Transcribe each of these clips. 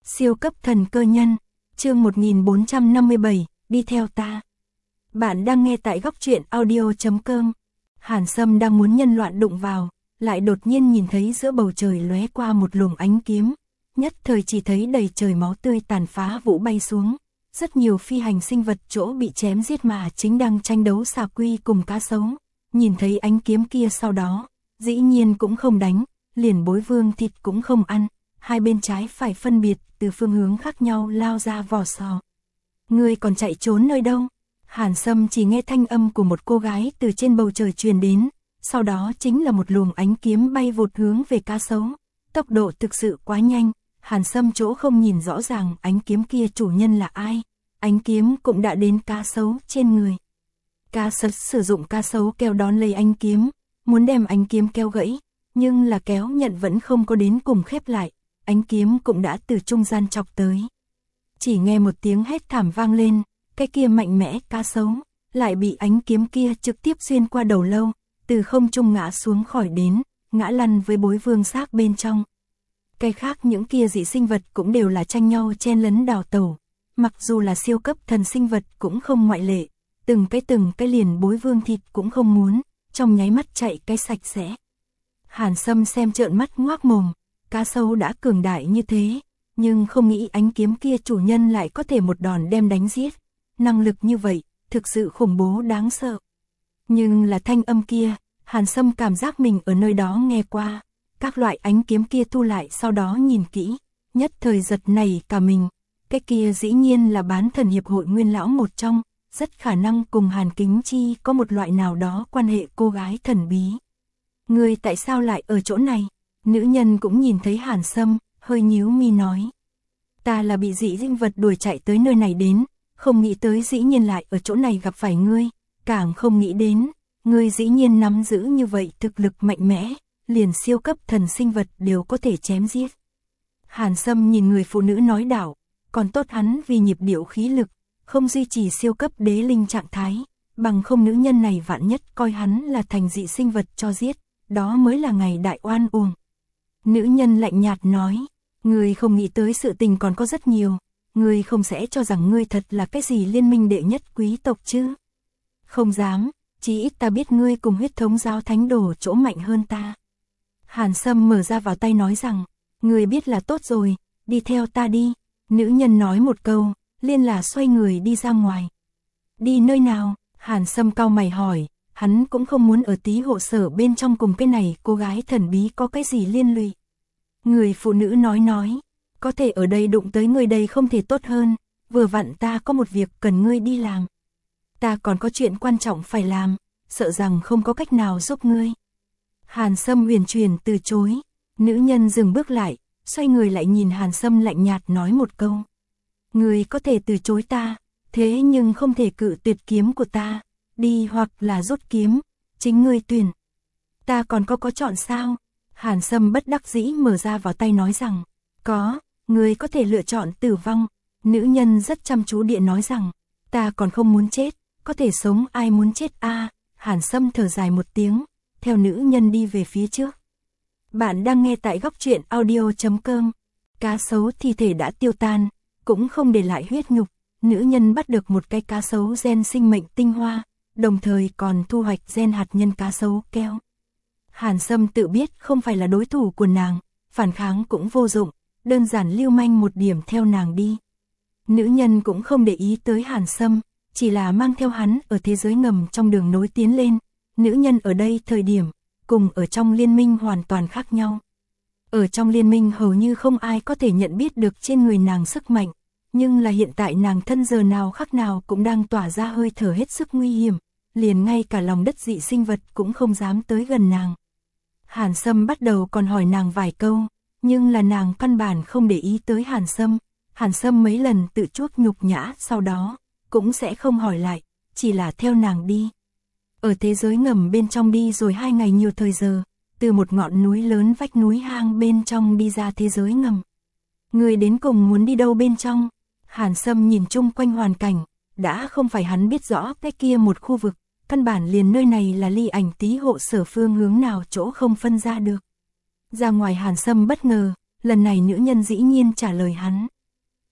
Siêu cấp thần cơ nhân, chương 1457, đi theo ta. Bạn đang nghe tại góc truyện audio.com. Hàn Sâm đang muốn nhân loạn đụng vào, lại đột nhiên nhìn thấy giữa bầu trời lóe qua một luồng ánh kiếm, nhất thời chỉ thấy đầy trời máu tươi tàn phá vũ bay xuống, rất nhiều phi hành sinh vật chỗ bị chém giết mà chính đang tranh đấu xà quy cùng cá sấu. Nhìn thấy ánh kiếm kia sau đó, dĩ nhiên cũng không đánh, liền bối vương thịt cũng không ăn, hai bên trái phải phân biệt từ phương hướng khác nhau lao ra vỏ sò. Ngươi còn chạy trốn nơi đâu? Hàn Sâm chỉ nghe thanh âm của một cô gái từ trên bầu trời truyền đến, sau đó chính là một luồng ánh kiếm bay vụt hướng về cá sấu. Tốc độ thực sự quá nhanh, Hàn Sâm chỗ không nhìn rõ ràng ánh kiếm kia chủ nhân là ai. Ánh kiếm cũng đã đến cá sấu trên người. Cá sấu sử dụng cá sấu keo đón lấy ánh kiếm, muốn đem ánh kiếm keo gãy, nhưng là kéo nhận vẫn không có đến cùng khép lại, ánh kiếm cũng đã từ trung gian chọc tới. Chỉ nghe một tiếng hét thảm vang lên, cái kia mạnh mẽ cá sấu lại bị ánh kiếm kia trực tiếp xuyên qua đầu lâu, từ không trung ngã xuống khỏi đến, ngã lăn với bối vương xác bên trong. Cái khác những kia dị sinh vật cũng đều là tranh nhau chen lấn đào tẩu, mặc dù là siêu cấp thần sinh vật cũng không ngoại lệ, từng cái liền bối vương thịt cũng không muốn, trong nháy mắt chạy cái sạch sẽ. Hàn Sâm xem trợn mắt ngoác mồm, cá sấu đã cường đại như thế, nhưng không nghĩ ánh kiếm kia chủ nhân lại có thể một đòn đem đánh giết. Năng lực như vậy, thực sự khủng bố đáng sợ. Nhưng là thanh âm kia, Hàn Sâm cảm giác mình ở nơi đó nghe qua. Các loại ánh kiếm kia thu lại sau đó nhìn kỹ, nhất thời giật nảy cả mình. Cái kia dĩ nhiên là bán thần hiệp hội nguyên lão một trong, rất khả năng cùng Hàn Kính Chi có một loại nào đó quan hệ cô gái thần bí. Người tại sao lại ở chỗ này? Nữ nhân cũng nhìn thấy Hàn Sâm, hơi nhíu mi nói. Ta là bị dị sinh vật đuổi chạy tới nơi này đến, không nghĩ tới dĩ nhiên lại ở chỗ này gặp phải ngươi, càng không nghĩ đến, ngươi dĩ nhiên nắm giữ như vậy thực lực mạnh mẽ, liền siêu cấp thần sinh vật đều có thể chém giết. Hàn Sâm nhìn người phụ nữ nói đảo, còn tốt hắn vì nhịp điệu khí lực, không duy trì siêu cấp đế linh trạng thái, bằng không nữ nhân này vạn nhất coi hắn là thành dị sinh vật cho giết, đó mới là ngày đại oan uổng. Nữ nhân lạnh nhạt nói, ngươi không nghĩ tới sự tình còn có rất nhiều, ngươi không sẽ cho rằng ngươi thật là cái gì liên minh đệ nhất quý tộc chứ? Không dám, chỉ ít ta biết ngươi cùng huyết thống giáo thánh đồ chỗ mạnh hơn ta. Hàn Sâm mở ra vào tay nói rằng, ngươi biết là tốt rồi, đi theo ta đi. Nữ nhân nói một câu, liền là xoay người đi ra ngoài. Đi nơi nào? Hàn Sâm cau mày hỏi, hắn cũng không muốn ở tí hộ sở bên trong cùng cái này cô gái thần bí có cái gì liên lụy. Người phụ nữ nói, có thể ở đây đụng tới ngươi đây không thể tốt hơn, vừa vặn ta có một việc cần ngươi đi làm. Ta còn có chuyện quan trọng phải làm, sợ rằng không có cách nào giúp ngươi. Hàn Sâm huyền truyền từ chối, nữ nhân dừng bước lại, xoay người lại nhìn Hàn Sâm lạnh nhạt nói một câu. Ngươi có thể từ chối ta, thế nhưng không thể cự tuyệt kiếm của ta, đi hoặc là rút kiếm, chính ngươi tuyển. Ta còn có chọn sao? Hàn Sâm bất đắc dĩ mở ra vào tay nói rằng, có, ngươi có thể lựa chọn tử vong. Nữ nhân rất chăm chú địa nói rằng, ta còn không muốn chết, có thể sống ai muốn chết a? Hàn Sâm thở dài một tiếng, theo nữ nhân đi về phía trước. Bạn đang nghe tại góc truyện audio.com. Cá sấu thi thể đã tiêu tan, cũng không để lại huyết nhục. Nữ nhân bắt được một cái cá sấu gen sinh mệnh tinh hoa, đồng thời còn thu hoạch gen hạt nhân cá sấu keo. Hàn Sâm tự biết không phải là đối thủ của nàng, phản kháng cũng vô dụng, đơn giản lưu manh một điểm theo nàng đi. Nữ nhân cũng không để ý tới Hàn Sâm, chỉ là mang theo hắn ở thế giới ngầm trong đường nối tiến lên. Nữ nhân ở đây thời điểm, cùng ở trong liên minh hoàn toàn khác nhau. Ở trong liên minh hầu như không ai có thể nhận biết được trên người nàng sức mạnh, nhưng là hiện tại nàng thân giờ nào khác nào cũng đang tỏa ra hơi thở hết sức nguy hiểm, liền ngay cả lòng đất dị sinh vật cũng không dám tới gần nàng. Hàn Sâm bắt đầu còn hỏi nàng vài câu, nhưng là nàng căn bản không để ý tới Hàn Sâm. Hàn Sâm mấy lần tự chuốc nhục nhã sau đó, cũng sẽ không hỏi lại, chỉ là theo nàng đi. Ở thế giới ngầm bên trong đi rồi 2 ngày nhiều thời giờ, từ một ngọn núi lớn vách núi hang bên trong đi ra thế giới ngầm. Người đến cùng muốn đi đâu bên trong? Hàn Sâm nhìn chung quanh hoàn cảnh, đã không phải hắn biết rõ cái kia một khu vực, căn bản liền nơi này là ly ảnh tí hộ sở phương hướng nào chỗ không phân ra được. Ra ngoài Hàn Sâm bất ngờ, lần này nữ nhân dĩ nhiên trả lời hắn,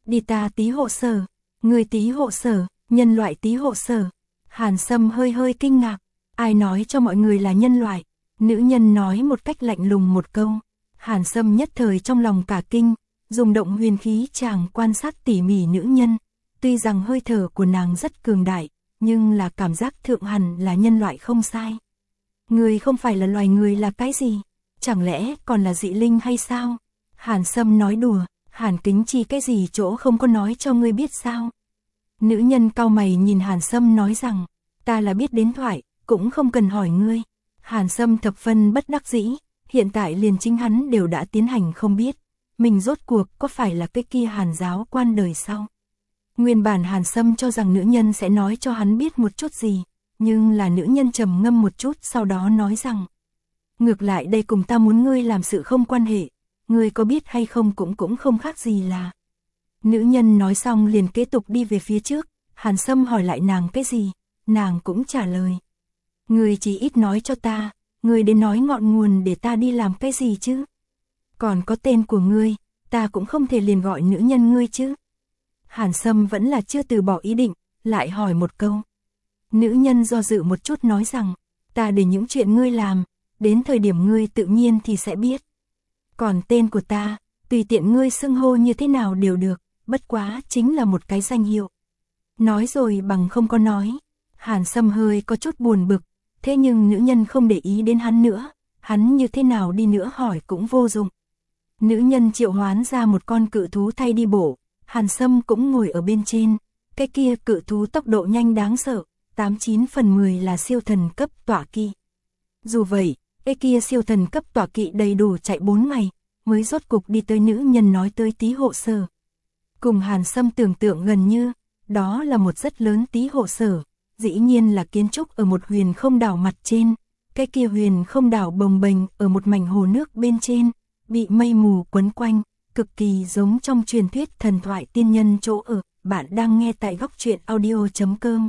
Đi ta tí hộ sở, người tí hộ sở, nhân loại tí hộ sở. Hàn Sâm hơi hơi kinh ngạc, ai nói cho mọi người là nhân loại? Nữ nhân nói một cách lạnh lùng một câu. Hàn Sâm nhất thời trong lòng cả kinh, dùng động huyền khí chàng quan sát tỉ mỉ nữ nhân. Tuy rằng hơi thở của nàng rất cường đại, nhưng là cảm giác thượng hẳn là nhân loại không sai. Người không phải là loài người là cái gì? Chẳng lẽ còn là dị linh hay sao? Hàn Sâm nói đùa, Hàn Kính Chi cái gì chỗ không có nói cho ngươi biết sao? Nữ nhân cau mày nhìn Hàn Sâm nói rằng, ta là biết đến thoại, cũng không cần hỏi ngươi. Hàn Sâm thập phân bất đắc dĩ, hiện tại liền chính hắn đều đã tiến hành không biết. Mình rốt cuộc có phải là cái kia Hàn giáo quan đời sau? Nguyên bản Hàn Sâm cho rằng nữ nhân sẽ nói cho hắn biết một chút gì, nhưng là nữ nhân trầm ngâm một chút sau đó nói rằng, ngược lại đây cùng ta muốn ngươi làm sự không quan hệ, ngươi có biết hay không cũng không khác gì là. Nữ nhân nói xong liền kế tục đi về phía trước, Hàn Sâm hỏi lại nàng cái gì, nàng cũng trả lời. Ngươi chỉ ít nói cho ta, ngươi đến nói ngọn nguồn để ta đi làm cái gì chứ? Còn có tên của ngươi, ta cũng không thể liền gọi nữ nhân ngươi chứ. Hàn Sâm vẫn là chưa từ bỏ ý định, lại hỏi một câu. Nữ nhân do dự một chút nói rằng, ta để những chuyện ngươi làm, đến thời điểm ngươi tự nhiên thì sẽ biết. Còn tên của ta, tùy tiện ngươi xưng hô như thế nào đều được, bất quá chính là một cái danh hiệu. Nói rồi bằng không có nói. Hàn Sâm hơi có chút buồn bực, thế nhưng nữ nhân không để ý đến hắn nữa, hắn như thế nào đi nữa hỏi cũng vô dụng. Nữ nhân triệu hoán ra một con cự thú thay đi bộ, Hàn Sâm cũng ngồi ở bên trên, cái kia cự thú tốc độ nhanh đáng sợ, 89 phần 10 là siêu thần cấp tọa kỵ. Dù vậy, cái kia siêu thần cấp tọa kỵ đầy đủ chạy 4 ngày, mới rốt cục đi tới nữ nhân nói tới tí hộ sở. Cùng Hàn Sâm tưởng tượng gần như, đó là một rất lớn tí hộ sở, dĩ nhiên là kiến trúc ở một huyền không đảo mặt trên, cái kia huyền không đảo bồng bềnh ở một mảnh hồ nước bên trên, bị mây mù quấn quanh, cực kỳ giống trong truyền thuyết thần thoại tiên nhân chỗ ở. Bạn đang nghe tại Góc Truyện Audio.com.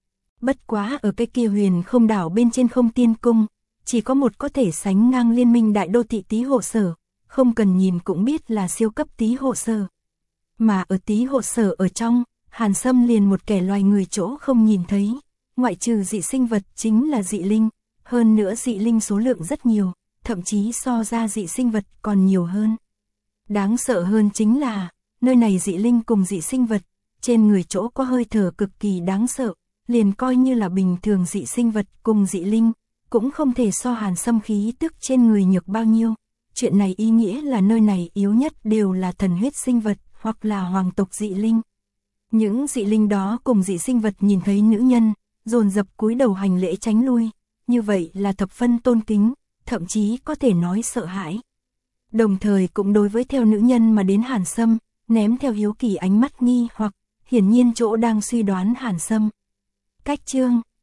Bất quá ở cái kia huyền không đảo bên trên không tiên cung, chỉ có một có thể sánh ngang liên minh đại đô thị tí hộ sở, không cần nhìn cũng biết là siêu cấp tí hộ sở. Mà ở tí hộ sở ở trong, Hàn Sâm liền một kẻ loài người chỗ không nhìn thấy, ngoại trừ dị sinh vật chính là dị linh, hơn nữa dị linh số lượng rất nhiều, thậm chí so ra dị sinh vật còn nhiều hơn. Đáng sợ hơn chính là, nơi này dị linh cùng dị sinh vật, trên người chỗ có hơi thở cực kỳ đáng sợ, liền coi như là bình thường dị sinh vật cùng dị linh, cũng không thể so Hàn Sâm khí tức trên người nhược bao nhiêu. Chuyện này ý nghĩa là nơi này yếu nhất đều là thần huyết sinh vật hoặc là hoàng tộc dị linh. Những dị linh đó cùng dị sinh vật nhìn thấy nữ nhân, dồn dập cúi đầu hành lễ tránh lui, như vậy là thập phân tôn kính, thậm chí có thể nói sợ hãi. Đồng thời cũng đối với theo nữ nhân mà đến Hàn Sâm, ném theo hiếu kỳ ánh mắt nghi hoặc, hiển nhiên chỗ đang suy đoán Hàn Sâm. Cách chương